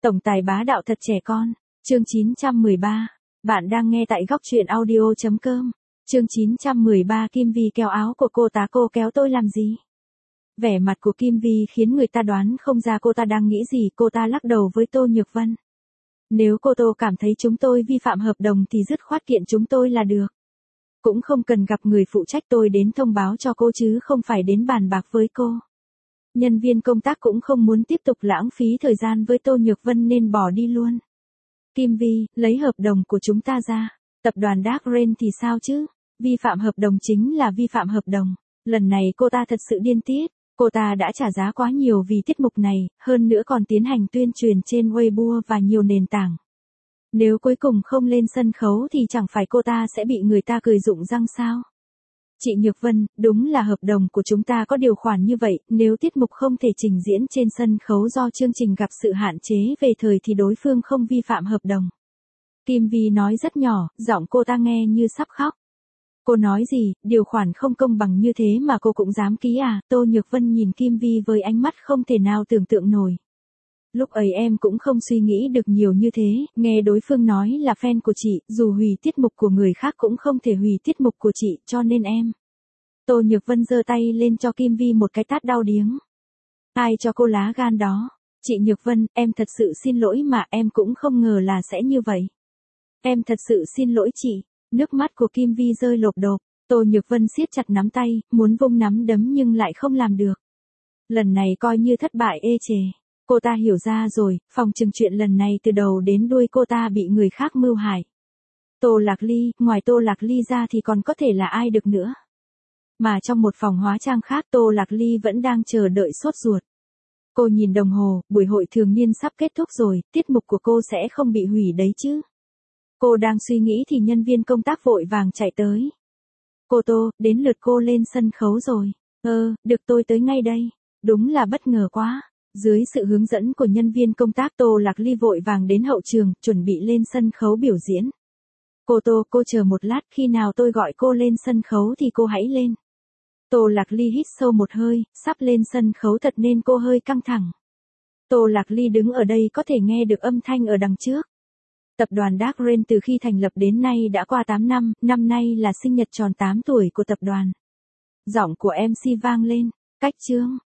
Tổng tài bá đạo thật trẻ con. Chương 913. Bạn đang nghe tại góc truyện audio.com. Chương 913 Kim Vi kéo áo của cô tá. Cô kéo tôi làm gì? Vẻ mặt của Kim Vi khiến người ta đoán không ra cô ta đang nghĩ gì. Cô ta lắc đầu với Tô Nhược Vân. Nếu cô Tô cảm thấy chúng tôi vi phạm hợp đồng thì dứt khoát kiện chúng tôi là được. Cũng không cần gặp người phụ trách, tôi đến thông báo cho cô chứ không phải đến bàn bạc với cô. Nhân viên công tác cũng không muốn tiếp tục lãng phí thời gian với Tô Nhược Vân nên bỏ đi luôn. Kim Vi, lấy hợp đồng của chúng ta ra. Tập đoàn Dark Rain thì sao chứ? Vi phạm hợp đồng chính là vi phạm hợp đồng. Lần này cô ta thật sự điên tiết. Cô ta đã trả giá quá nhiều vì tiết mục này, hơn nữa còn tiến hành tuyên truyền trên Weibo và nhiều nền tảng. Nếu cuối cùng không lên sân khấu thì chẳng phải cô ta sẽ bị người ta cười rụng răng sao? Chị Nhược Vân, đúng là hợp đồng của chúng ta có điều khoản như vậy, nếu tiết mục không thể trình diễn trên sân khấu do chương trình gặp sự hạn chế về thời thì đối phương không vi phạm hợp đồng. Kim Vi nói rất nhỏ, giọng cô ta nghe như sắp khóc. Cô nói gì, điều khoản không công bằng như thế mà cô cũng dám ký à? Tô Nhược Vân nhìn Kim Vi với ánh mắt không thể nào tưởng tượng nổi. Lúc ấy em cũng không suy nghĩ được nhiều như thế, nghe đối phương nói là fan của chị, dù hủy tiết mục của người khác cũng không thể hủy tiết mục của chị, cho nên em. Tô Nhược Vân giơ tay lên cho Kim Vi một cái tát đau điếng. Ai cho cô lá gan đó? Chị Nhược Vân, em thật sự xin lỗi mà em cũng không ngờ là sẽ như vậy. Em thật sự xin lỗi chị. Nước mắt của Kim Vi rơi lộp độp. Tô Nhược Vân siết chặt nắm tay, muốn vung nắm đấm nhưng lại không làm được. Lần này coi như thất bại ê chề. Cô ta hiểu ra rồi, phòng chừng chuyện lần này từ đầu đến đuôi cô ta bị người khác mưu hại. Tô Lạc Ly, ngoài Tô Lạc Ly ra thì còn có thể là ai được nữa. Mà trong một phòng hóa trang khác Tô Lạc Ly vẫn đang chờ đợi sốt ruột. Cô nhìn đồng hồ, buổi hội thường niên sắp kết thúc rồi, tiết mục của cô sẽ không bị hủy đấy chứ. Cô đang suy nghĩ thì nhân viên công tác vội vàng chạy tới. Cô Tô, đến lượt cô lên sân khấu rồi. Được tôi tới ngay đây. Đúng là bất ngờ quá. Dưới sự hướng dẫn của nhân viên công tác Tô Lạc Ly vội vàng đến hậu trường, chuẩn bị lên sân khấu biểu diễn. Cô Tô, cô chờ một lát, khi nào tôi gọi cô lên sân khấu thì cô hãy lên. Tô Lạc Ly hít sâu một hơi, sắp lên sân khấu thật nên cô hơi căng thẳng. Tô Lạc Ly đứng ở đây có thể nghe được âm thanh ở đằng trước. Tập đoàn Dark Rain từ khi thành lập đến nay đã qua 8 năm, năm nay là sinh nhật tròn 8 tuổi của tập đoàn. Giọng của MC vang lên, cách chương,